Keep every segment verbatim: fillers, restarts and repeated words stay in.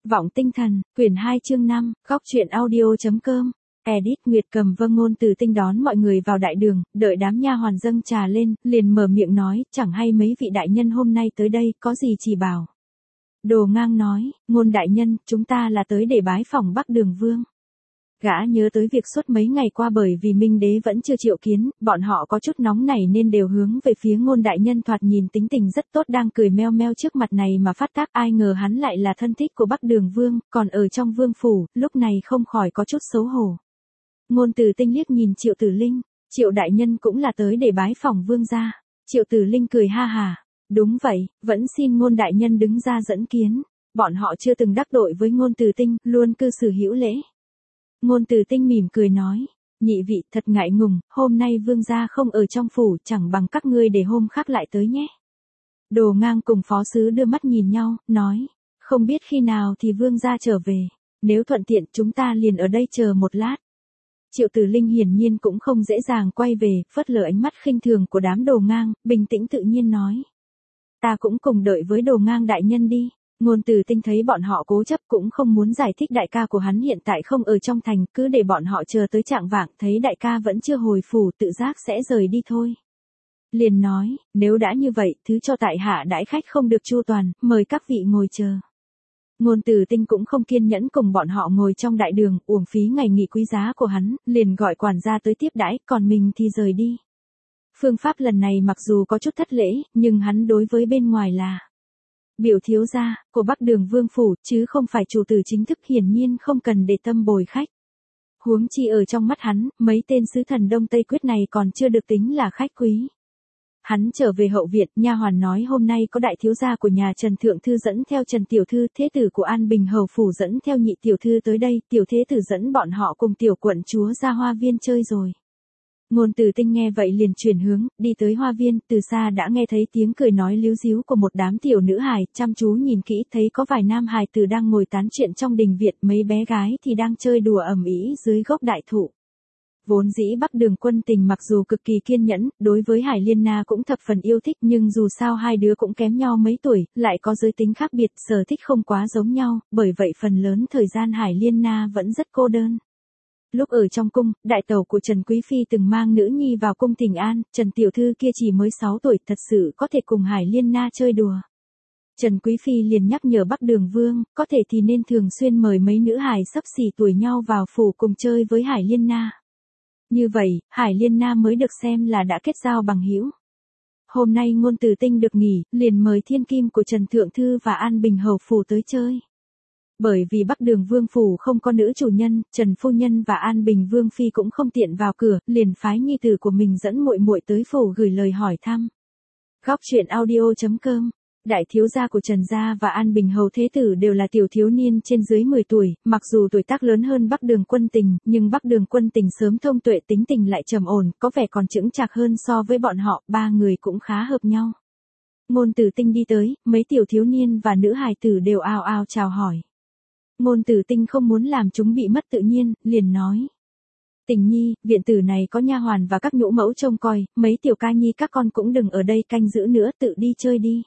Vọng tinh thần, quyển hai chương năm, góc truyện audio.com. Edit Nguyệt Cầm vâng Ngôn Từ Tinh đón mọi người vào đại đường, đợi đám nha hoàn dâng trà lên, liền mở miệng nói, chẳng hay mấy vị đại nhân hôm nay tới đây, có gì chỉ bảo. Đồ Ngang nói, Ngôn đại nhân, chúng ta là tới để bái phỏng Bắc Đường Vương. Gã nhớ tới việc suốt mấy ngày qua bởi vì Minh Đế vẫn chưa triệu kiến, bọn họ có chút nóng nảy nên đều hướng về phía Ngôn đại nhân thoạt nhìn tính tình rất tốt đang cười meo meo trước mặt này mà phát tác, ai ngờ hắn lại là thân thích của Bắc Đường Vương, còn ở trong vương phủ, lúc này không khỏi có chút xấu hổ. Ngôn Từ Tinh liếc nhìn Triệu Tử Linh, Triệu đại nhân cũng là tới để bái phỏng vương gia. Triệu Tử Linh cười ha hà, đúng vậy, vẫn xin Ngôn đại nhân đứng ra dẫn kiến. Bọn họ chưa từng đắc tội với Ngôn Từ Tinh, luôn cư xử hữu lễ. Ngôn Từ Tinh mỉm cười nói, nhị vị thật ngại ngùng, hôm nay vương gia không ở trong phủ, chẳng bằng các ngươi để hôm khác lại tới nhé. Đồ Ngang cùng phó sứ đưa mắt nhìn nhau, nói, không biết khi nào thì vương gia trở về, nếu thuận tiện chúng ta liền ở đây chờ một lát. Triệu Tử Linh hiển nhiên cũng không dễ dàng quay về, phớt lờ ánh mắt khinh thường của đám Đồ Ngang, bình tĩnh tự nhiên nói, ta cũng cùng đợi với Đồ Ngang đại nhân đi. Ngôn Từ Tinh thấy bọn họ cố chấp cũng không muốn giải thích đại ca của hắn hiện tại không ở trong thành, cứ để bọn họ chờ tới trạng vạng, thấy đại ca vẫn chưa hồi phủ tự giác sẽ rời đi thôi. Liền nói, nếu đã như vậy, thứ cho tại hạ đãi khách không được chu toàn, mời các vị ngồi chờ. Ngôn Từ Tinh cũng không kiên nhẫn cùng bọn họ ngồi trong đại đường, uổng phí ngày nghỉ quý giá của hắn, liền gọi quản gia tới tiếp đãi, còn mình thì rời đi. Phương pháp lần này mặc dù có chút thất lễ, nhưng hắn đối với bên ngoài là biểu thiếu gia của Bắc Đường Vương phủ, chứ không phải chủ tử chính thức, hiển nhiên không cần để tâm bồi khách. Huống chi ở trong mắt hắn, mấy tên sứ thần Đông Tây Quyết này còn chưa được tính là khách quý. Hắn trở về hậu viện, nha hoàn nói hôm nay có đại thiếu gia của nhà Trần Thượng Thư dẫn theo Trần Tiểu Thư, thế tử của An Bình Hầu phủ dẫn theo nhị tiểu thư tới đây, tiểu thế tử dẫn bọn họ cùng tiểu quận chúa ra hoa viên chơi rồi. Ngôn Từ Tinh nghe vậy liền chuyển hướng, đi tới hoa viên, từ xa đã nghe thấy tiếng cười nói líu díu của một đám tiểu nữ hài, chăm chú nhìn kỹ thấy có vài nam hài tử đang ngồi tán chuyện trong đình viện, mấy bé gái thì đang chơi đùa ầm ĩ dưới gốc đại thụ. Vốn dĩ Bắc Đường Quân Tình mặc dù cực kỳ kiên nhẫn, đối với Hải Liên Na cũng thập phần yêu thích, nhưng dù sao hai đứa cũng kém nhau mấy tuổi, lại có giới tính khác biệt, sở thích không quá giống nhau, bởi vậy phần lớn thời gian Hải Liên Na vẫn rất cô đơn. Lúc ở trong cung, đại tẩu của Trần Quý Phi từng mang nữ nhi vào cung thỉnh an, Trần Tiểu Thư kia chỉ mới sáu tuổi, thật sự có thể cùng Hải Liên Na chơi đùa. Trần Quý Phi liền nhắc nhở Bắc Đường Vương, có thể thì nên thường xuyên mời mấy nữ hài sắp xỉ tuổi nhau vào phủ cùng chơi với Hải Liên Na. Như vậy, Hải Liên Na mới được xem là đã kết giao bằng hữu. Hôm nay Ngôn Từ Tinh được nghỉ, liền mời thiên kim của Trần Thượng Thư và An Bình Hầu phủ tới chơi. Bởi vì Bắc Đường Vương phủ không có nữ chủ nhân, Trần phu nhân và An Bình Vương phi cũng không tiện vào cửa, liền phái nhi tử của mình dẫn muội muội tới phủ gửi lời hỏi thăm. Góc truyện audio.com. Đại thiếu gia của Trần gia và An Bình Hầu thế tử đều là tiểu thiếu niên trên dưới mười tuổi, mặc dù tuổi tác lớn hơn Bắc Đường Quân Tình, nhưng Bắc Đường Quân Tình sớm thông tuệ, tính tình lại trầm ổn, có vẻ còn chững chạc hơn so với bọn họ, ba người cũng khá hợp nhau. Ngôn Từ Tinh đi tới, mấy tiểu thiếu niên và nữ hài tử đều ào ào chào hỏi. Ngôn Từ Tinh không muốn làm chúng bị mất tự nhiên, liền nói. Tình nhi, viện tử này có nha hoàn và các nhũ mẫu trông coi, mấy tiểu ca nhi các con cũng đừng ở đây canh giữ nữa, tự đi chơi đi.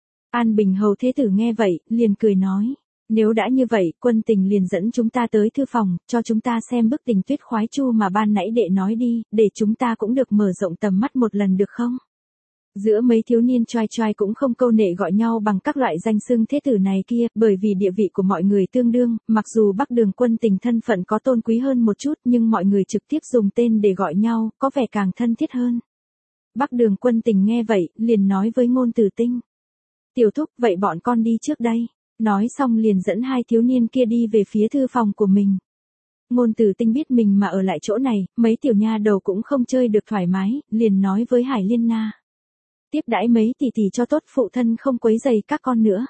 An Bình Hầu thế tử nghe vậy, liền cười nói. Nếu đã như vậy, Quân Tình liền dẫn chúng ta tới thư phòng, cho chúng ta xem bức Tình Tuyết khoái chu mà ban nãy đệ nói đi, để chúng ta cũng được mở rộng tầm mắt một lần được không? Giữa mấy thiếu niên choai choai cũng không câu nệ gọi nhau bằng các loại danh xưng thế tử này kia, bởi vì địa vị của mọi người tương đương, mặc dù Bắc Đường Quân Tình thân phận có tôn quý hơn một chút nhưng mọi người trực tiếp dùng tên để gọi nhau, có vẻ càng thân thiết hơn. Bắc Đường Quân Tình nghe vậy, liền nói với Ngôn Từ Tinh. Tiểu thúc, vậy bọn con đi trước đây. Nói xong liền dẫn hai thiếu niên kia đi về phía thư phòng của mình. Ngôn Từ Tinh biết mình mà ở lại chỗ này, mấy tiểu nha đầu cũng không chơi được thoải mái, liền nói với Hải Liên Na. Tiếp đãi mấy tỷ tỷ cho tốt, phụ thân không quấy rầy các con nữa.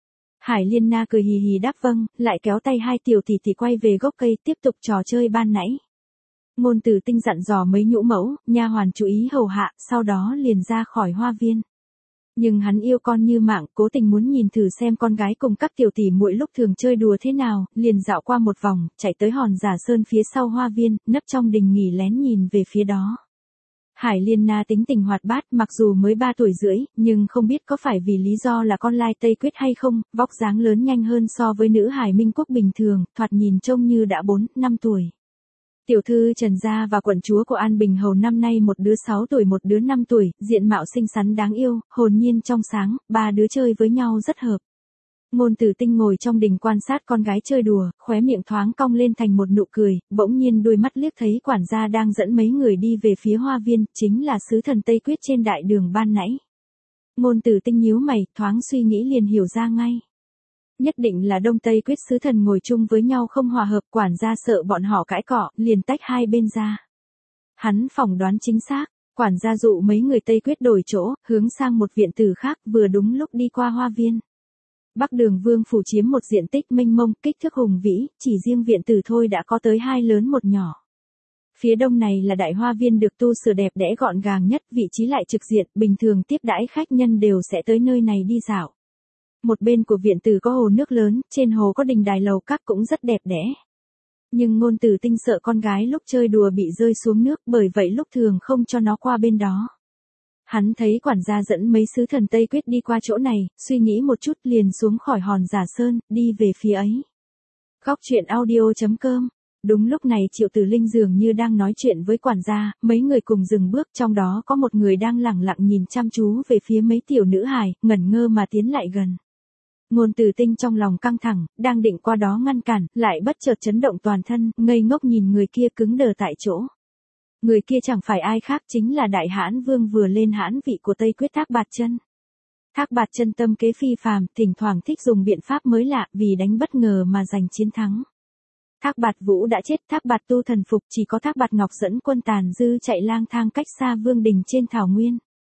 Hải Liên Na cười hì hì đáp vâng, lại kéo tay hai tiểu tỷ tỷ quay về gốc cây tiếp tục trò chơi ban nãy. Ngôn Từ Tinh dặn dò mấy nhũ mẫu, nha hoàn chú ý hầu hạ, sau đó liền ra khỏi hoa viên. Nhưng hắn yêu con như mạng, cố tình muốn nhìn thử xem con gái cùng các tiểu tỷ muội lúc thường chơi đùa thế nào, liền dạo qua một vòng, chạy tới hòn giả sơn phía sau hoa viên, nấp trong đình nghỉ lén nhìn về phía đó. Hải Liên Na tính tình hoạt bát, mặc dù mới ba tuổi rưỡi, nhưng không biết có phải vì lý do là con lai Tây Quyết hay không, vóc dáng lớn nhanh hơn so với nữ hải Minh Quốc bình thường, thoạt nhìn trông như đã bốn, năm tuổi. Tiểu thư Trần Gia và quận chúa của An Bình Hầu năm nay một đứa sáu tuổi một đứa năm tuổi, diện mạo xinh xắn đáng yêu, hồn nhiên trong sáng, ba đứa chơi với nhau rất hợp. Ngôn Tử Tinh ngồi trong đình quan sát con gái chơi đùa, khóe miệng thoáng cong lên thành một nụ cười, bỗng nhiên đôi mắt liếc thấy quản gia đang dẫn mấy người đi về phía hoa viên, chính là sứ thần Tây Quyết trên đại đường ban nãy. Ngôn Tử Tinh nhíu mày, thoáng suy nghĩ liền hiểu ra ngay. Nhất định là Đông Tây Quyết sứ thần ngồi chung với nhau không hòa hợp, quản gia sợ bọn họ cãi cọ, liền tách hai bên ra. Hắn phỏng đoán chính xác, quản gia dụ mấy người Tây Quyết đổi chỗ, hướng sang một viện tử khác, vừa đúng lúc đi qua hoa viên. Bắc Đường Vương phủ chiếm một diện tích mênh mông, kích thước hùng vĩ, chỉ riêng viện tử thôi đã có tới hai lớn một nhỏ. Phía đông này là đại hoa viên được tu sửa đẹp đẽ gọn gàng nhất, vị trí lại trực diện, bình thường tiếp đãi khách nhân đều sẽ tới nơi này đi dạo. Một bên của viện tử có hồ nước lớn, trên hồ có đình đài lầu các cũng rất đẹp đẽ. Nhưng Ngôn Tử Tinh sợ con gái lúc chơi đùa bị rơi xuống nước, bởi vậy lúc thường không cho nó qua bên đó. Hắn thấy quản gia dẫn mấy sứ thần Tây Quyết đi qua chỗ này, suy nghĩ một chút liền xuống khỏi hòn Giả Sơn, đi về phía ấy. Góc truyện audio chấm com. Đúng lúc này Triệu Tử Linh dường như đang nói chuyện với quản gia, mấy người cùng dừng bước, trong đó có một người đang lẳng lặng nhìn chăm chú về phía mấy tiểu nữ hài, ngẩn ngơ mà tiến lại gần. Ngôn Tử Tinh trong lòng căng thẳng, đang định qua đó ngăn cản, lại bất chợt chấn động toàn thân, ngây ngốc nhìn người kia cứng đờ tại chỗ. Người kia chẳng phải ai khác chính là Đại Hãn Vương vừa lên hãn vị của Tây Quyết Thác Bạt Chân. Thác Bạt Chân tâm kế phi phàm, thỉnh thoảng thích dùng biện pháp mới lạ, vì đánh bất ngờ mà giành chiến thắng. Thác Bạt Vũ đã chết, Thác Bạt Tu thần phục, chỉ có Thác Bạt Ngọc dẫn quân tàn dư chạy lang thang cách xa vương đình trên thảo nguyên.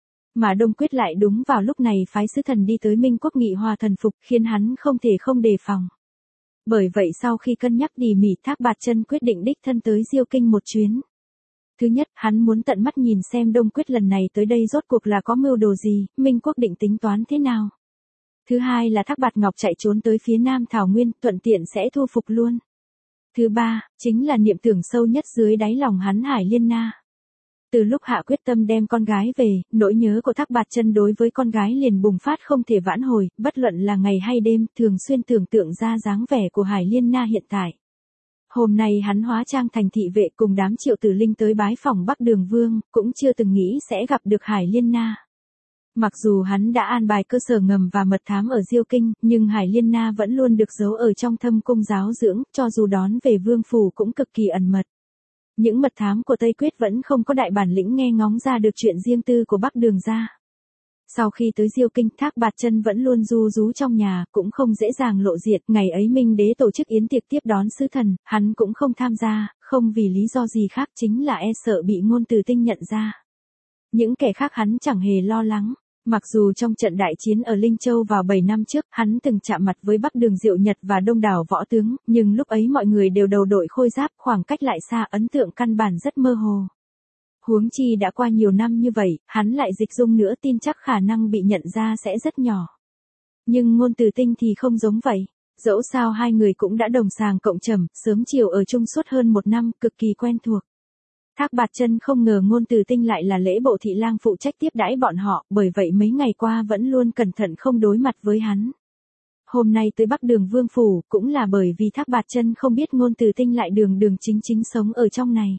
Mà Đông Quyết lại đúng vào lúc này phái sứ thần đi tới Minh Quốc nghị hòa thần phục, khiến hắn không thể không đề phòng. Bởi vậy sau khi cân nhắc tỉ mỉ, Thác Bạt Chân quyết định đích thân tới Diêu Kinh một chuyến. Thứ nhất, hắn muốn tận mắt nhìn xem Đông Quyết lần này tới đây rốt cuộc là có mưu đồ gì, Minh Quốc định tính toán thế nào. Thứ hai là Thác Bạt Ngọc chạy trốn tới phía Nam Thảo Nguyên, thuận tiện sẽ thu phục luôn. Thứ ba, chính là niệm tưởng sâu nhất dưới đáy lòng hắn Hải Liên Na. Từ lúc hạ quyết tâm đem con gái về, nỗi nhớ của Thác Bạt Chân đối với con gái liền bùng phát không thể vãn hồi, bất luận là ngày hay đêm, thường xuyên tưởng tượng ra dáng vẻ của Hải Liên Na hiện tại. Hôm nay hắn hóa trang thành thị vệ cùng đám Triệu Tử Linh tới bái phỏng Bắc Đường Vương, cũng chưa từng nghĩ sẽ gặp được Hải Liên Na. Mặc dù hắn đã an bài cơ sở ngầm và mật thám ở Diêu Kinh, nhưng Hải Liên Na vẫn luôn được giấu ở trong thâm cung giáo dưỡng, cho dù đón về vương phủ cũng cực kỳ ẩn mật. Những mật thám của Tây Quyết vẫn không có đại bản lĩnh nghe ngóng ra được chuyện riêng tư của Bắc Đường gia. Sau khi tới Diêu Kinh, Thác Bạt Chân vẫn luôn ru rú trong nhà, cũng không dễ dàng lộ diện. Ngày ấy Minh Đế tổ chức yến tiệc tiếp đón sứ thần, hắn cũng không tham gia, không vì lý do gì khác, chính là e sợ bị Ngôn Tử Tinh nhận ra. Những kẻ khác hắn chẳng hề lo lắng. Mặc dù trong trận đại chiến ở Linh Châu vào bảy năm trước, hắn từng chạm mặt với Bắc Đường Diệu Nhật và đông đảo võ tướng, nhưng lúc ấy mọi người đều đầu đội khôi giáp, khoảng cách lại xa, ấn tượng căn bản rất mơ hồ. Huống chi đã qua nhiều năm như vậy, hắn lại dịch dung nữa, tin chắc khả năng bị nhận ra sẽ rất nhỏ. Nhưng Ngôn Tử Tinh thì không giống vậy. Dẫu sao hai người cũng đã đồng sàng cộng trầm, sớm chiều ở chung suốt hơn một năm, cực kỳ quen thuộc. Thác Bạt Chân không ngờ Ngôn Tử Tinh lại là lễ bộ thị lang phụ trách tiếp đãi bọn họ, bởi vậy mấy ngày qua vẫn luôn cẩn thận không đối mặt với hắn. Hôm nay tới Bắc Đường Vương phủ, cũng là bởi vì Thác Bạt Chân không biết Ngôn Tử Tinh lại đường đường chính chính sống ở trong này.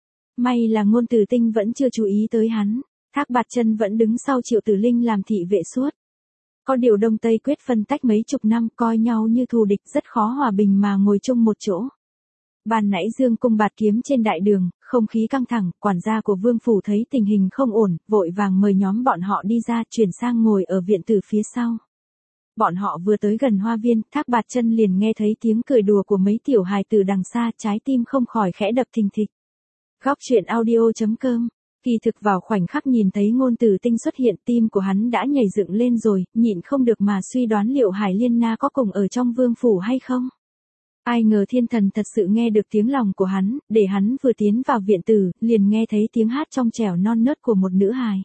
May là Ngôn Tử Tinh vẫn chưa chú ý tới hắn, Thác Bạt Chân vẫn đứng sau Triệu Tử Linh làm thị vệ suốt. Có điều Đông Tây Quyết phân tách mấy chục năm, coi nhau như thù địch, rất khó hòa bình mà ngồi chung một chỗ. Ban nãy Dương cung bạt kiếm trên đại đường, không khí căng thẳng, quản gia của Vương phủ thấy tình hình không ổn, vội vàng mời nhóm bọn họ đi ra, chuyển sang ngồi ở viện tử phía sau. Bọn họ vừa tới gần hoa viên, Thác Bạt Chân liền nghe thấy tiếng cười đùa của mấy tiểu hài từ đằng xa, trái tim không khỏi khẽ đập thình thịch. Góc truyện audio chấm com. Kỳ thực vào khoảnh khắc nhìn thấy Ngôn Tử Tinh xuất hiện, tim của hắn đã nhảy dựng lên rồi, nhịn không được mà suy đoán liệu Hải Liên Na có cùng ở trong vương phủ hay không. Ai ngờ thiên thần thật sự nghe được tiếng lòng của hắn, để hắn vừa tiến vào viện tử, liền nghe thấy tiếng hát trong trẻo non nớt của một nữ hài.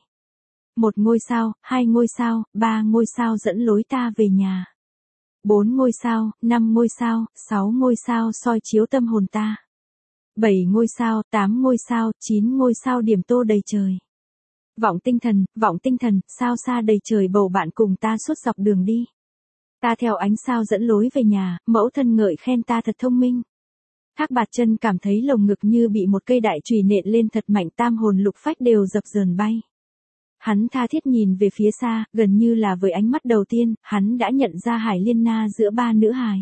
Một ngôi sao, hai ngôi sao, ba ngôi sao dẫn lối ta về nhà. Bốn ngôi sao, năm ngôi sao, sáu ngôi sao soi chiếu tâm hồn ta. Bảy ngôi sao, tám ngôi sao, chín ngôi sao điểm tô đầy trời. Vọng tinh thần, vọng tinh thần, sao xa đầy trời bầu bạn cùng ta suốt dọc đường đi. Ta theo ánh sao dẫn lối về nhà, mẫu thân ngợi khen ta thật thông minh. Thác Bạt Chân cảm thấy lồng ngực như bị một cây đại chùy nện lên thật mạnh, tam hồn lục phách đều dập dờn bay. Hắn tha thiết nhìn về phía xa, gần như là với ánh mắt đầu tiên, hắn đã nhận ra Hải Liên Na giữa ba nữ hài.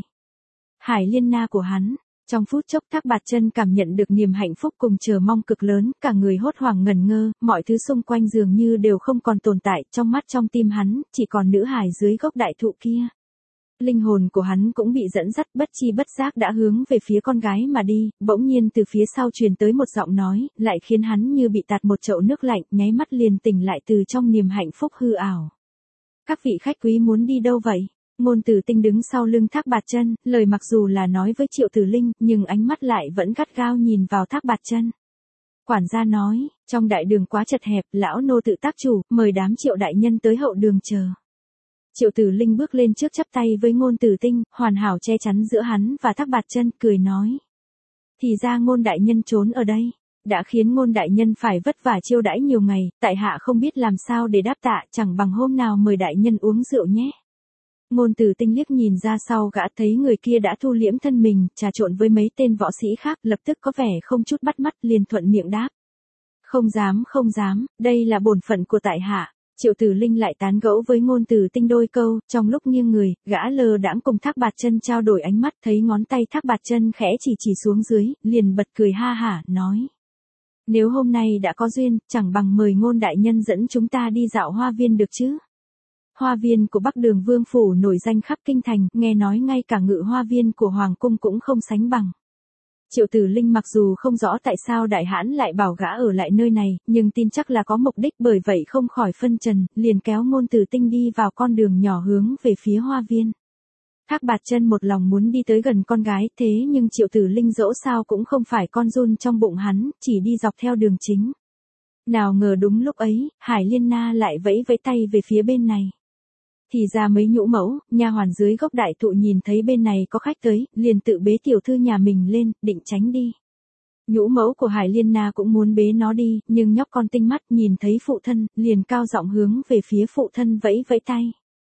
Hải Liên Na của hắn. Trong phút chốc Thác Bạt Chân cảm nhận được niềm hạnh phúc cùng chờ mong cực lớn, cả người hốt hoảng ngẩn ngơ, mọi thứ xung quanh dường như đều không còn tồn tại, trong mắt trong tim hắn, chỉ còn nữ hài dưới gốc đại thụ kia. Linh hồn của hắn cũng bị dẫn dắt, bất chi bất giác đã hướng về phía con gái mà đi, bỗng nhiên từ phía sau truyền tới một giọng nói, lại khiến hắn như bị tạt một chậu nước lạnh, nháy mắt liền tỉnh lại từ trong niềm hạnh phúc hư ảo. Các vị khách quý muốn đi đâu vậy? Ngôn Tử Tinh đứng sau lưng Thác Bạt Chân, lời mặc dù là nói với Triệu Tử Linh, nhưng ánh mắt lại vẫn gắt gao nhìn vào Thác Bạt Chân. Quản gia nói, trong đại đường quá chật hẹp, lão nô tự tác chủ, mời đám Triệu đại nhân tới hậu đường chờ. Triệu Tử Linh bước lên trước chắp tay với Ngôn Tử Tinh, hoàn hảo che chắn giữa hắn và Thác Bạt Chân, cười nói. Thì ra Ngôn đại nhân trốn ở đây, đã khiến Ngôn đại nhân phải vất vả chiêu đãi nhiều ngày, tại hạ không biết làm sao để đáp tạ, chẳng bằng hôm nào mời đại nhân uống rượu nhé. Ngôn Tử Tinh liếc nhìn ra sau gã thấy người kia đã thu liễm thân mình, trà trộn với mấy tên võ sĩ khác, lập tức có vẻ không chút bắt mắt, liền thuận miệng đáp. Không dám không dám, đây là bổn phận của tại hạ. Triệu Tử Linh lại tán gẫu với Ngôn Tử Tinh đôi câu, trong lúc nghiêng người, gã lơ đãng cùng Thác Bạt Chân trao đổi ánh mắt, thấy ngón tay Thác Bạt Chân khẽ chỉ chỉ xuống dưới, liền bật cười ha hả, nói. Nếu hôm nay đã có duyên, chẳng bằng mời Ngôn đại nhân dẫn chúng ta đi dạo hoa viên được chứ? Hoa viên của Bắc Đường Vương phủ nổi danh khắp kinh thành, nghe nói ngay cả ngự hoa viên của hoàng cung cũng không sánh bằng. Triệu Tử Linh mặc dù không rõ tại sao đại hãn lại bảo gã ở lại nơi này, nhưng tin chắc là có mục đích, bởi vậy không khỏi phân trần, liền kéo Ngôn Tử Tinh đi vào con đường nhỏ hướng về phía hoa viên. Thác Bạt Chân một lòng muốn đi tới gần con gái, thế nhưng Triệu Tử Linh dẫu sao cũng không phải con giun trong bụng hắn, chỉ đi dọc theo đường chính. Nào ngờ đúng lúc ấy, Hải Liên Na lại vẫy vẫy tay về phía bên này. Thì ra mấy nhũ mẫu, nha hoàn dưới gốc đại thụ nhìn thấy bên này có khách tới, liền tự bế tiểu thư nhà mình lên, định tránh đi. Nhũ mẫu của Hải Liên Na cũng muốn bế nó đi, nhưng nhóc con tinh mắt nhìn thấy phụ thân, liền cao giọng hướng về phía phụ thân vẫy vẫy tay.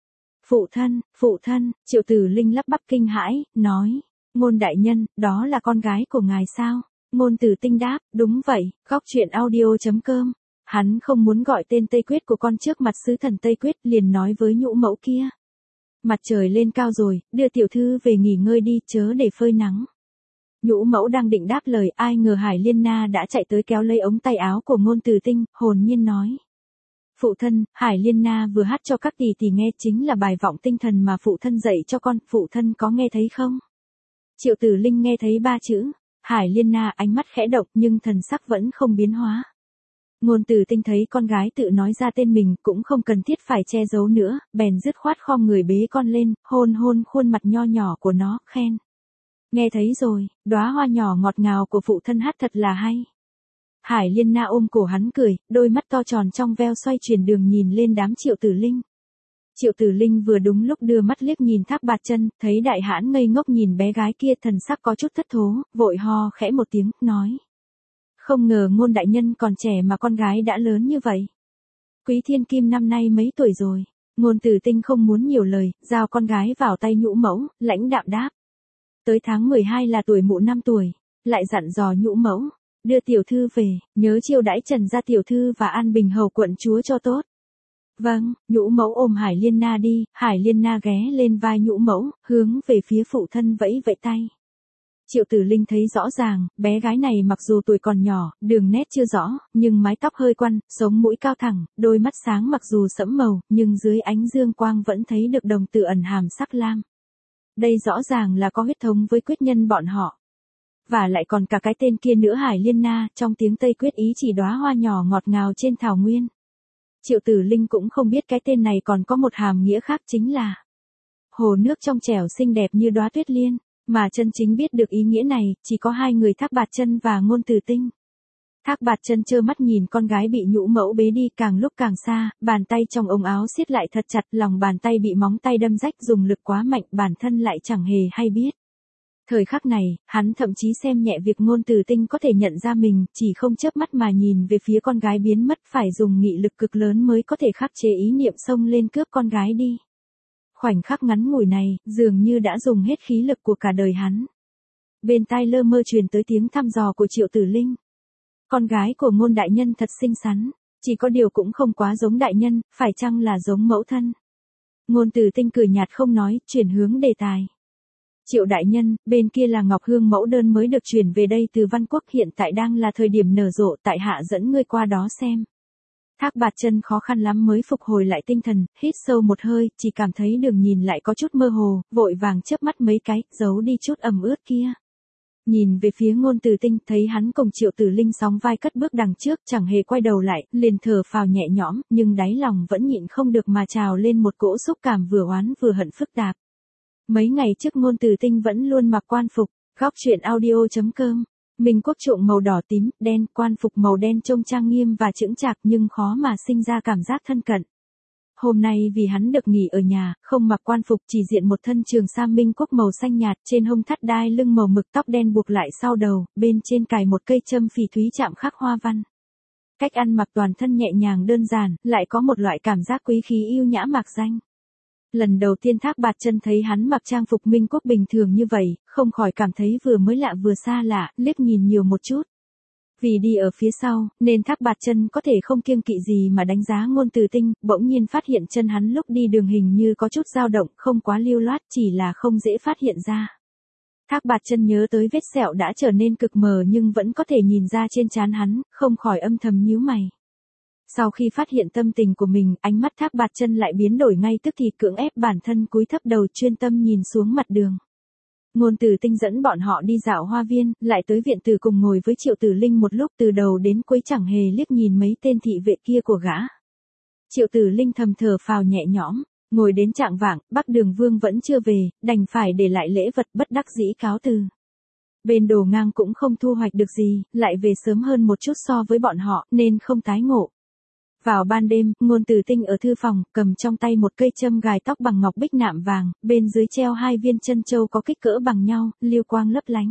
Phụ thân, phụ thân, Triệu Tử Linh lắp bắp kinh hãi, nói, Ngôn đại nhân, đó là con gái của ngài sao? Ngôn Tử Tinh đáp, đúng vậy, góc truyện audio chấm com. Hắn không muốn gọi tên Tây Quyết của con trước mặt sứ thần Tây Quyết, liền nói với nhũ mẫu kia. Mặt trời lên cao rồi, đưa tiểu thư về nghỉ ngơi đi, chớ để phơi nắng. Nhũ mẫu đang định đáp lời, ai ngờ Hải Liên Na đã chạy tới kéo lấy ống tay áo của Ngôn Tử Tinh, hồn nhiên nói. Phụ thân, Hải Liên Na vừa hát cho các tỷ tỷ nghe, chính là bài vọng tinh thần mà phụ thân dạy cho con, phụ thân có nghe thấy không? Triệu Tử Linh nghe thấy ba chữ, Hải Liên Na, ánh mắt khẽ động nhưng thần sắc vẫn không biến hóa. Ngôn Tử Tinh thấy con gái tự nói ra tên mình, cũng không cần thiết phải che giấu nữa, bèn dứt khoát khom người bế con lên, hôn hôn khuôn mặt nho nhỏ của nó, khen. Nghe thấy rồi, đóa hoa nhỏ ngọt ngào của phụ thân hát thật là hay. Hải Liên Na ôm cổ hắn cười, đôi mắt to tròn trong veo xoay chuyển đường nhìn lên đám Triệu Tử Linh. Triệu Tử Linh vừa đúng lúc đưa mắt liếc nhìn Thác Bạt Chân, thấy đại hãn ngây ngốc nhìn bé gái kia, thần sắc có chút thất thố, vội ho khẽ một tiếng, nói. Không ngờ Ngôn đại nhân còn trẻ mà con gái đã lớn như vậy. Quý Thiên Kim năm nay mấy tuổi rồi? Ngôn Tử Tinh không muốn nhiều lời, giao con gái vào tay nhũ mẫu, lãnh đạm đáp. Tới tháng mười hai là tuổi mụ năm tuổi, lại dặn dò nhũ mẫu, đưa tiểu thư về, nhớ chiêu đãi Trần gia tiểu thư và An Bình hầu quận chúa cho tốt. Vâng, nhũ mẫu ôm Hải Liên Na đi, Hải Liên Na ghé lên vai nhũ mẫu, hướng về phía phụ thân vẫy vẫy tay. Triệu Tử Linh thấy rõ ràng, bé gái này mặc dù tuổi còn nhỏ, đường nét chưa rõ, nhưng mái tóc hơi quăn, sống mũi cao thẳng, đôi mắt sáng mặc dù sẫm màu, nhưng dưới ánh dương quang vẫn thấy được đồng tử ẩn hàm sắc lam. Đây rõ ràng là có huyết thống với quyết nhân bọn họ. Và lại còn cả cái tên kia nữa, Hải Liên Na, trong tiếng Tây Quyết ý chỉ đóa hoa nhỏ ngọt ngào trên thảo nguyên. Triệu Tử Linh cũng không biết cái tên này còn có một hàm nghĩa khác, chính là hồ nước trong trẻo xinh đẹp như đóa tuyết liên. Mà chân chính biết được ý nghĩa này, chỉ có hai người Thác Bạt Chân và Ngôn Tử Tinh. Thác Bạt Chân trơ mắt nhìn con gái bị nhũ mẫu bế đi càng lúc càng xa, bàn tay trong ống áo siết lại thật chặt, lòng bàn tay bị móng tay đâm rách, dùng lực quá mạnh, bản thân lại chẳng hề hay biết. Thời khắc này, hắn thậm chí xem nhẹ việc Ngôn Từ Tinh có thể nhận ra mình, chỉ không chớp mắt mà nhìn về phía con gái biến mất, phải dùng nghị lực cực lớn mới có thể khắc chế ý niệm xông lên cướp con gái đi. Khoảnh khắc ngắn ngủi này, dường như đã dùng hết khí lực của cả đời hắn. Bên tai lơ mơ truyền tới tiếng thăm dò của Triệu Tử Linh. Con gái của Ngôn đại nhân thật xinh xắn, chỉ có điều cũng không quá giống đại nhân, phải chăng là giống mẫu thân? Ngôn Từ Tinh cười nhạt không nói, chuyển hướng đề tài. Triệu đại nhân, bên kia là Ngọc Hương mẫu đơn mới được chuyển về đây từ Văn Quốc, hiện tại đang là thời điểm nở rộ, tại hạ dẫn ngươi qua đó xem. Thác Bạt Chân khó khăn lắm mới phục hồi lại tinh thần, hít sâu một hơi, chỉ cảm thấy đường nhìn lại có chút mơ hồ, vội vàng chớp mắt mấy cái, giấu đi chút ẩm ướt kia. Nhìn về phía Ngôn Từ Tinh, thấy hắn cùng Triệu Tử Linh sóng vai cất bước đằng trước, chẳng hề quay đầu lại, liền thở phào nhẹ nhõm, nhưng đáy lòng vẫn nhịn không được mà trào lên một cỗ xúc cảm vừa oán vừa hận phức tạp. Mấy ngày trước Ngôn Từ Tinh vẫn luôn mặc quan phục, góc truyện audio chấm com. Minh Quốc trộm màu đỏ tím, đen, quan phục màu đen trông trang nghiêm và chững chạc nhưng khó mà sinh ra cảm giác thân cận. Hôm nay vì hắn được nghỉ ở nhà, không mặc quan phục, chỉ diện một thân trường sam Minh Quốc màu xanh nhạt, trên hông thắt đai lưng màu mực, tóc đen buộc lại sau đầu, bên trên cài một cây châm phỉ thúy chạm khắc hoa văn. Cách ăn mặc toàn thân nhẹ nhàng đơn giản, lại có một loại cảm giác quý khí yêu nhã mạc danh. Lần đầu tiên Thác Bạt Chân thấy hắn mặc trang phục Minh Quốc bình thường như vậy, không khỏi cảm thấy vừa mới lạ vừa xa lạ, liếc nhìn nhiều một chút. Vì đi ở phía sau, nên Thác Bạt Chân có thể không kiêng kỵ gì mà đánh giá Ngôn Từ Tinh, bỗng nhiên phát hiện chân hắn lúc đi đường hình như có chút dao động, không quá lưu loát, chỉ là không dễ phát hiện ra. Thác Bạt Chân nhớ tới vết sẹo đã trở nên cực mờ nhưng vẫn có thể nhìn ra trên trán hắn, không khỏi âm thầm nhíu mày. Sau khi phát hiện tâm tình của mình, ánh mắt Thác Bạt Chân lại biến đổi ngay tức thì, cưỡng ép bản thân cúi thấp đầu chuyên tâm nhìn xuống mặt đường. Ngôn Từ Tinh dẫn bọn họ đi dạo hoa viên, lại tới viện tử cùng ngồi với Triệu Tử Linh một lúc, từ đầu đến cuối chẳng hề liếc nhìn mấy tên thị vệ kia của gã. Triệu Tử Linh thầm thở phào nhẹ nhõm, ngồi đến chạng vạng, Bắc Đường Vương vẫn chưa về, đành phải để lại lễ vật, bất đắc dĩ cáo từ. Bên Đồ Ngang cũng không thu hoạch được gì, lại về sớm hơn một chút so với bọn họ, nên không tái ngộ. Vào ban đêm, Ngôn Từ Tinh ở thư phòng, cầm trong tay một cây châm gài tóc bằng ngọc bích nạm vàng, bên dưới treo hai viên chân châu có kích cỡ bằng nhau, lưu quang lấp lánh.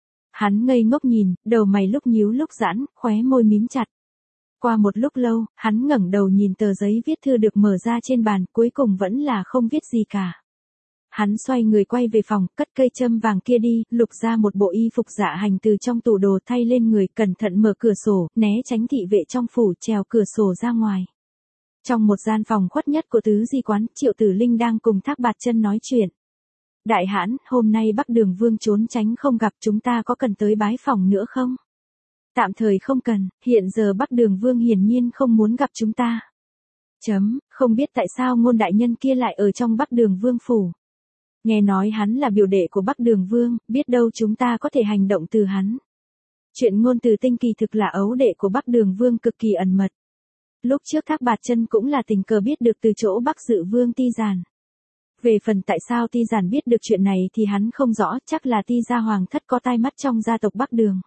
Hắn ngây ngốc nhìn, đầu mày lúc nhíu lúc giãn, khóe môi mím chặt. Qua một lúc lâu, hắn ngẩng đầu nhìn tờ giấy viết thư được mở ra trên bàn, cuối cùng vẫn là không viết gì cả. Hắn xoay người quay về phòng, cất cây châm vàng kia đi, lục ra một bộ y phục dạ hành từ trong tủ đồ thay lên người, cẩn thận mở cửa sổ, né tránh thị vệ trong phủ, trèo cửa sổ ra ngoài. Trong một gian phòng khuất nhất của tứ di quán, Triệu Tử Linh đang cùng Thác Bạt Chân nói chuyện. Đại hãn, hôm nay Bắc Đường Vương trốn tránh không gặp, chúng ta có cần tới bái phòng nữa không? Tạm thời không cần, hiện giờ Bắc Đường Vương hiển nhiên không muốn gặp chúng ta. Chấm, không biết tại sao Ngôn đại nhân kia lại ở trong Bắc Đường Vương phủ. Nghe nói hắn là biểu đệ của Bắc Đường Vương, biết đâu chúng ta có thể hành động từ hắn. Chuyện Ngôn Từ Tinh kỳ thực là ấu đệ của Bắc Đường Vương cực kỳ ẩn mật. Lúc trước Thác Bạt Chân cũng là tình cờ biết được từ chỗ Bắc Dự Vương Ti Giản. Về phần tại sao Ti Giản biết được chuyện này thì hắn không rõ, chắc là Ti gia hoàng thất có tai mắt trong gia tộc Bắc Đường.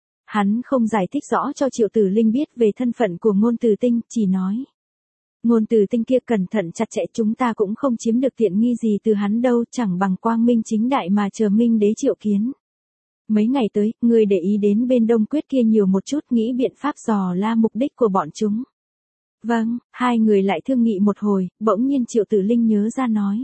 Hắn không giải thích rõ cho Triệu Tử Linh biết về thân phận của Ngôn Từ Tinh, chỉ nói. Ngôn Từ Tinh kia cẩn thận chặt chẽ, chúng ta cũng không chiếm được tiện nghi gì từ hắn đâu, chẳng bằng quang minh chính đại mà chờ Minh đế triệu kiến. Mấy ngày tới, ngươi để ý đến bên Đông Quyết kia nhiều một chút, nghĩ biện pháp dò la mục đích của bọn chúng. Vâng, hai người lại thương nghị một hồi, bỗng nhiên Triệu Tử Linh nhớ ra nói.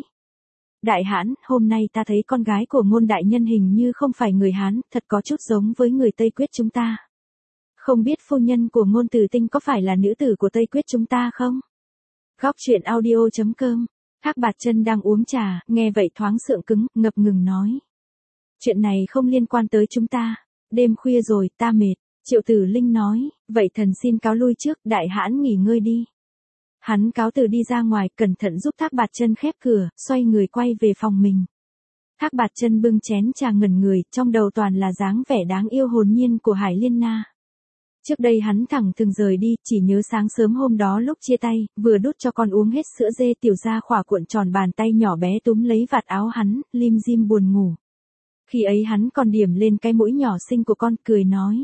Đại hãn, hôm nay ta thấy con gái của Ngôn đại nhân hình như không phải người Hán, thật có chút giống với người Tây Quyết chúng ta. Không biết phu nhân của Ngôn Từ Tinh có phải là nữ tử của Tây Quyết chúng ta không? Góc truyện audio chấm com. Thác Bạt Chân đang uống trà, nghe vậy thoáng sượng cứng, ngập ngừng nói. Chuyện này không liên quan tới chúng ta. Đêm khuya rồi, ta mệt. Triệu Tử Linh nói, vậy thần xin cáo lui trước, đại hãn nghỉ ngơi đi. Hắn cáo từ đi ra ngoài, cẩn thận giúp Thác Bạt Chân khép cửa, xoay người quay về phòng mình. Thác Bạt Chân bưng chén trà ngẩn người, trong đầu toàn là dáng vẻ đáng yêu hồn nhiên của Hải Liên Na. Trước đây hắn thẳng thừng rời đi, chỉ nhớ sáng sớm hôm đó lúc chia tay, vừa đút cho con uống hết sữa dê, Tiểu Gia khỏa cuộn tròn bàn tay nhỏ bé túm lấy vạt áo hắn, lim dim buồn ngủ. Khi ấy hắn còn điểm lên cái mũi nhỏ xinh của con, cười nói.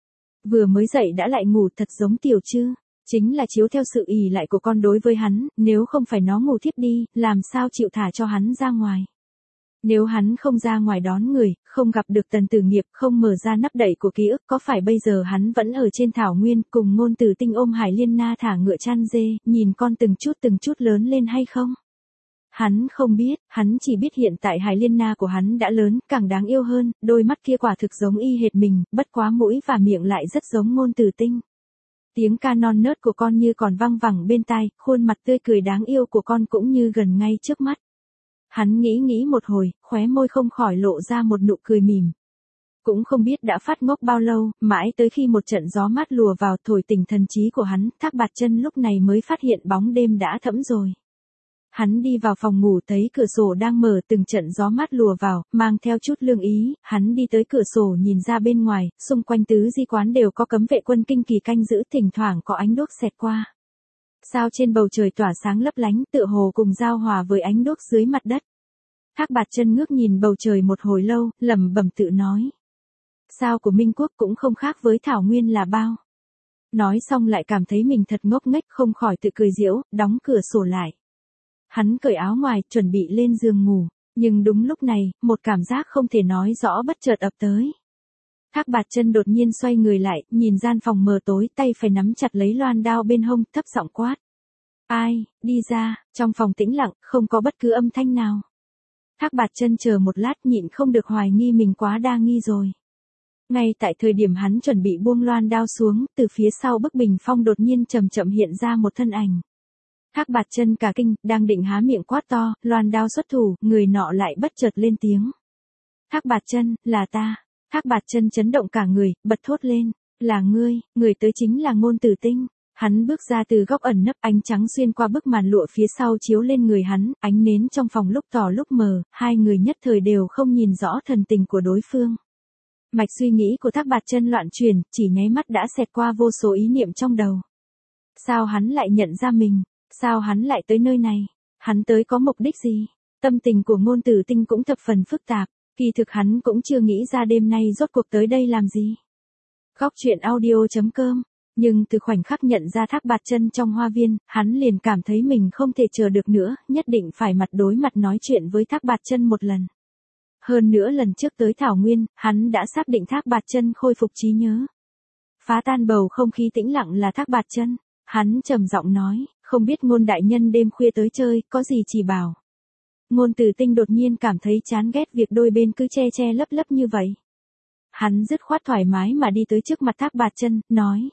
Vừa mới dậy đã lại ngủ, thật giống Tiểu chứ. Chính là chiếu theo sự ỷ lại của con đối với hắn, nếu không phải nó ngủ thiếp đi, làm sao chịu thả cho hắn ra ngoài. Nếu hắn không ra ngoài đón người, không gặp được Tần Tử Nghiệp, không mở ra nắp đậy của ký ức, có phải bây giờ hắn vẫn ở trên thảo nguyên, cùng Ngôn Tử Tinh ôm Hải Liên Na thả ngựa chăn dê, nhìn con từng chút từng chút lớn lên hay không? Hắn không biết, hắn chỉ biết hiện tại Hải Liên Na của hắn đã lớn, càng đáng yêu hơn, đôi mắt kia quả thực giống y hệt mình, bất quá mũi và miệng lại rất giống Ngôn Tử Tinh. Tiếng ca non nớt của con như còn văng vẳng bên tai, khuôn mặt tươi cười đáng yêu của con cũng như gần ngay trước mắt. Hắn nghĩ nghĩ một hồi, khóe môi không khỏi lộ ra một nụ cười mỉm. Cũng không biết đã phát ngốc bao lâu, mãi tới khi một trận gió mát lùa vào thổi tỉnh thần trí của hắn, Thác Bạt Chân lúc này mới phát hiện bóng đêm đã thẫm rồi. Hắn đi vào phòng ngủ thấy cửa sổ đang mở, từng trận gió mát lùa vào, mang theo chút lương ý, hắn đi tới cửa sổ nhìn ra bên ngoài, xung quanh tứ di quán đều có cấm vệ quân kinh kỳ canh giữ, thỉnh thoảng có ánh đuốc xẹt qua. Sao trên bầu trời tỏa sáng lấp lánh, tựa hồ cùng giao hòa với ánh đuốc dưới mặt đất. Thác Bạt Chân ngước nhìn bầu trời một hồi lâu, lẩm bẩm tự nói. Sao của Minh Quốc cũng không khác với Thảo Nguyên là bao. Nói xong lại cảm thấy mình thật ngốc nghếch, không khỏi tự cười giễu, đóng cửa sổ lại. Hắn cởi áo ngoài, chuẩn bị lên giường ngủ, nhưng đúng lúc này, một cảm giác không thể nói rõ bất chợt ập tới. Thác Bạt Chân đột nhiên xoay người lại, nhìn gian phòng mờ tối, tay phải nắm chặt lấy loan đao bên hông, thấp giọng quát. Ai, đi ra, trong phòng tĩnh lặng, không có bất cứ âm thanh nào. Thác Bạt Chân chờ một lát nhịn không được hoài nghi mình quá đa nghi rồi. Ngay tại thời điểm hắn chuẩn bị buông loan đao xuống, từ phía sau bức bình phong đột nhiên chậm chậm hiện ra một thân ảnh. Thác Bạt Chân cả kinh, đang định há miệng quát to, loan đao xuất thủ, người nọ lại bất chợt lên tiếng. Thác Bạt Chân, là ta. Thác Bạt Chân chấn động cả người, bật thốt lên, là ngươi, người tới chính là Ngôn Tử Tinh. Hắn bước ra từ góc ẩn nấp, ánh trắng xuyên qua bức màn lụa phía sau chiếu lên người hắn, ánh nến trong phòng lúc tỏ lúc mờ, hai người nhất thời đều không nhìn rõ thần tình của đối phương. Mạch suy nghĩ của Thác Bạt Chân loạn chuyển, chỉ nháy mắt đã xẹt qua vô số ý niệm trong đầu. Sao hắn lại nhận ra mình? Sao hắn lại tới nơi này? Hắn tới có mục đích gì? Tâm tình của Ngôn Tử Tinh cũng thập phần phức tạp, kỳ thực hắn cũng chưa nghĩ ra đêm nay rốt cuộc tới đây làm gì. Góc truyện audio chấm com. Nhưng từ khoảnh khắc nhận ra Thác Bạt Chân trong hoa viên, hắn liền cảm thấy mình không thể chờ được nữa, nhất định phải mặt đối mặt nói chuyện với Thác Bạt Chân một lần. Hơn nữa lần trước tới Thảo Nguyên, hắn đã xác định Thác Bạt Chân khôi phục trí nhớ. Phá tan bầu không khí tĩnh lặng là Thác Bạt Chân. Hắn trầm giọng nói, không biết Ngôn đại nhân đêm khuya tới chơi, có gì chỉ bảo. Ngôn Tử Tinh đột nhiên cảm thấy chán ghét việc đôi bên cứ che che lấp lấp như vậy. Hắn dứt khoát thoải mái mà đi tới trước mặt Thác Bạt Chân, nói.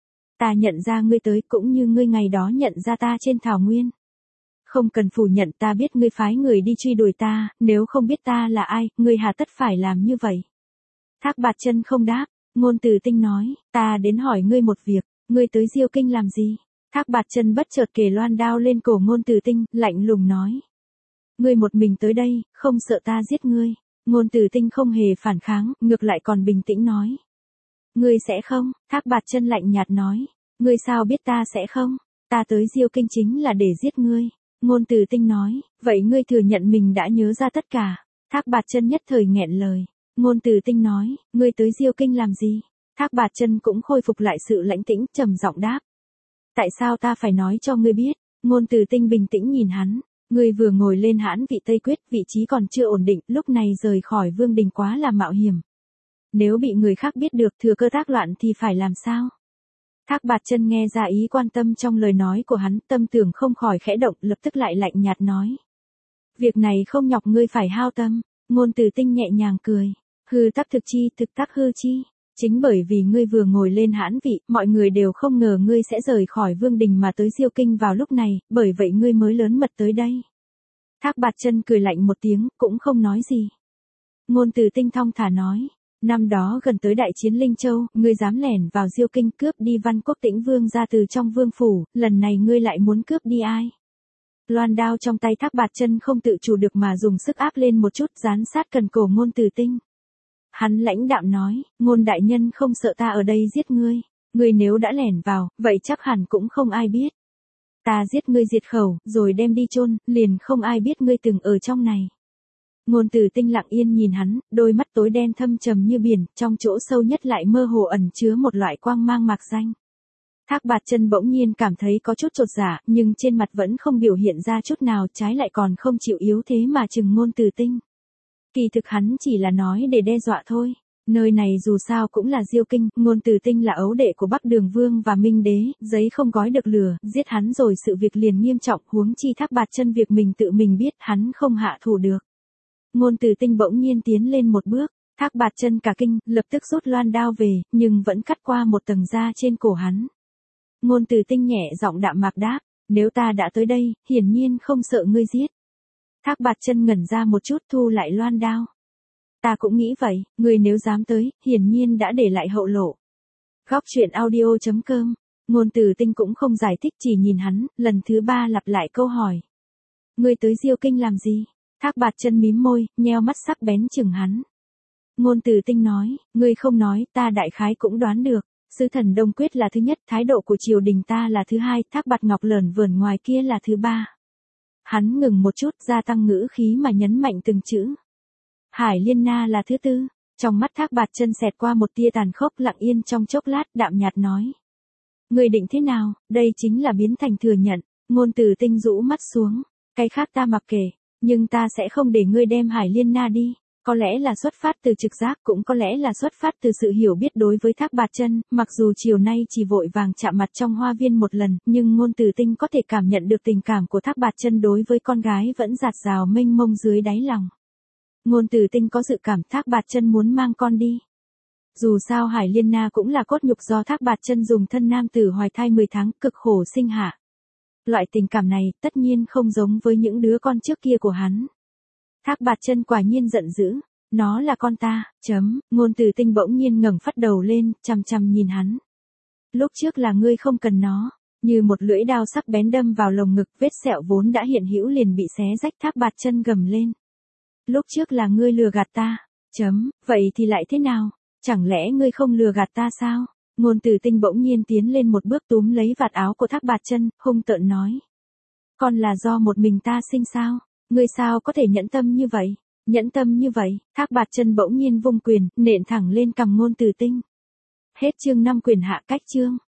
Ta nhận ra ngươi tới cũng như ngươi ngày đó nhận ra ta trên thảo nguyên. Không cần phủ nhận, ta biết ngươi phái người đi truy đuổi ta, nếu không biết ta là ai, ngươi hà tất phải làm như vậy. Thác Bạt Chân không đáp, Ngôn Tử Tinh nói, ta đến hỏi ngươi một việc, ngươi tới Diêu Kinh làm gì? Thác Bạt Chân bất chợt kề loan đao lên cổ Ngôn Tử Tinh, lạnh lùng nói. Ngươi một mình tới đây, không sợ ta giết ngươi. Ngôn Tử Tinh không hề phản kháng, ngược lại còn bình tĩnh nói. Ngươi sẽ không? Thác Bạt Chân lạnh nhạt nói. Ngươi sao biết ta sẽ không? Ta tới Diêu Kinh chính là để giết ngươi. Ngôn Tử Tinh nói, vậy ngươi thừa nhận mình đã nhớ ra tất cả. Thác Bạt Chân nhất thời nghẹn lời. Ngôn Tử Tinh nói, ngươi tới Diêu Kinh làm gì? Thác Bạt Chân cũng khôi phục lại sự lãnh tĩnh, trầm giọng đáp. Tại sao ta phải nói cho ngươi biết? Ngôn Tử Tinh bình tĩnh nhìn hắn. Ngươi vừa ngồi lên hãn vị Tây Quyết, vị trí còn chưa ổn định, lúc này rời khỏi vương đình quá là mạo hiểm. Nếu bị người khác biết được thừa cơ tác loạn thì phải làm sao? Thác Bạt Chân nghe ra ý quan tâm trong lời nói của hắn, tâm tưởng không khỏi khẽ động, lập tức lại lạnh nhạt nói. Việc này không nhọc ngươi phải hao tâm. Ngôn Tử Tinh nhẹ nhàng cười. Hư tắc thực chi, thực tắc hư chi. Chính bởi vì ngươi vừa ngồi lên hãn vị, mọi người đều không ngờ ngươi sẽ rời khỏi vương đình mà tới Diêu Kinh vào lúc này, bởi vậy ngươi mới lớn mật tới đây. Thác Bạt Chân cười lạnh một tiếng, cũng không nói gì. Ngôn Tử Tinh thong thả nói. Năm đó gần tới đại chiến Linh Châu, ngươi dám lẻn vào Diêu Kinh cướp đi Văn Quốc Tĩnh Vương ra từ trong vương phủ, lần này ngươi lại muốn cướp đi ai? Loan đao trong tay Thác Bạt Chân không tự chủ được mà dùng sức áp lên một chút, dán sát cần cổ Ngôn Tử Tinh. Hắn lãnh đạm nói, Ngôn đại nhân không sợ ta ở đây giết ngươi, ngươi nếu đã lẻn vào, vậy chắc hẳn cũng không ai biết. Ta giết ngươi diệt khẩu, rồi đem đi chôn, liền không ai biết ngươi từng ở trong này. Ngôn Tử Tinh lặng yên nhìn hắn, đôi mắt tối đen thâm trầm như biển, trong chỗ sâu nhất lại mơ hồ ẩn chứa một loại quang mang mạc danh. Thác Bạt Chân bỗng nhiên cảm thấy có chút chột dạ, nhưng trên mặt vẫn không biểu hiện ra chút nào, trái lại còn không chịu yếu thế mà chừng Ngôn Tử Tinh. Kỳ thực hắn chỉ là nói để đe dọa thôi. Nơi này dù sao cũng là Diêu Kinh, Ngôn Từ Tinh là ấu đệ của Bắc Đường Vương và Minh Đế, giấy không gói được lửa, giết hắn rồi sự việc liền nghiêm trọng, huống chi Thác Bạt Chân việc mình tự mình biết hắn không hạ thủ được. Ngôn Từ Tinh bỗng nhiên tiến lên một bước, Thác Bạt Chân cả kinh, lập tức rút loan đao về, nhưng vẫn cắt qua một tầng da trên cổ hắn. Ngôn Từ Tinh nhẹ giọng đạm mạc đáp, nếu ta đã tới đây, hiển nhiên không sợ ngươi giết. Thác Bạt Chân ngẩn ra một chút thu lại loan đao. Ta cũng nghĩ vậy, ngươi nếu dám tới, hiển nhiên đã để lại hậu lộ. Góc truyện audio chấm com, Ngôn Từ Tinh cũng không giải thích chỉ nhìn hắn, lần thứ ba lặp lại câu hỏi. Ngươi tới Diêu Kinh làm gì? Thác Bạt Chân mím môi, nheo mắt sắc bén chừng hắn. Ngôn Từ Tinh nói, ngươi không nói, ta đại khái cũng đoán được. Sứ thần Đông Quyết là thứ nhất, thái độ của triều đình ta là thứ hai, Thác Bạt Ngọc lởn vởn ngoài kia là thứ ba. Hắn ngừng một chút, gia tăng ngữ khí mà nhấn mạnh từng chữ. Hải Liên Na là thứ tư. Trong mắt Thác Bạt Chân xẹt qua một tia tàn khốc, lặng yên trong chốc lát, đạm nhạt nói. Ngươi định thế nào, đây chính là biến thành thừa nhận. Ngôn Từ Tinh rũ mắt xuống. Cái khác ta mặc kệ, nhưng ta sẽ không để ngươi đem Hải Liên Na đi. Có lẽ là xuất phát từ trực giác, cũng có lẽ là xuất phát từ sự hiểu biết đối với Thác Bạt Chân, mặc dù chiều nay chỉ vội vàng chạm mặt trong hoa viên một lần, nhưng Ngôn Từ Tinh có thể cảm nhận được tình cảm của Thác Bạt Chân đối với con gái vẫn dạt dào mênh mông dưới đáy lòng. Ngôn Từ Tinh có dự cảm Thác Bạt Chân muốn mang con đi. Dù sao Hải Liên Na cũng là cốt nhục do Thác Bạt Chân dùng thân nam tử hoài thai mười tháng cực khổ sinh hạ. Loại tình cảm này tất nhiên không giống với những đứa con trước kia của hắn. Thác Bạt Chân quả nhiên giận dữ, nó là con ta, chấm, Ngôn Từ Tinh bỗng nhiên ngẩng phát đầu lên, chằm chằm nhìn hắn. Lúc trước là ngươi không cần nó, như một lưỡi đao sắc bén đâm vào lồng ngực, vết sẹo vốn đã hiện hữu liền bị xé rách. Thác Bạt Chân gầm lên. Lúc trước là ngươi lừa gạt ta, chấm, vậy thì lại thế nào, chẳng lẽ ngươi không lừa gạt ta sao? Ngôn Từ Tinh bỗng nhiên tiến lên một bước túm lấy vạt áo của Thác Bạt Chân, hung tợn nói. Con là do một mình ta sinh sao? Ngươi sao có thể nhẫn tâm như vậy? Nhẫn tâm như vậy, Thác Bạt Chân bỗng nhiên vung quyền, nện thẳng lên cằm Ngôn Từ Tinh. Hết chương năm, quyền hạ cách chương.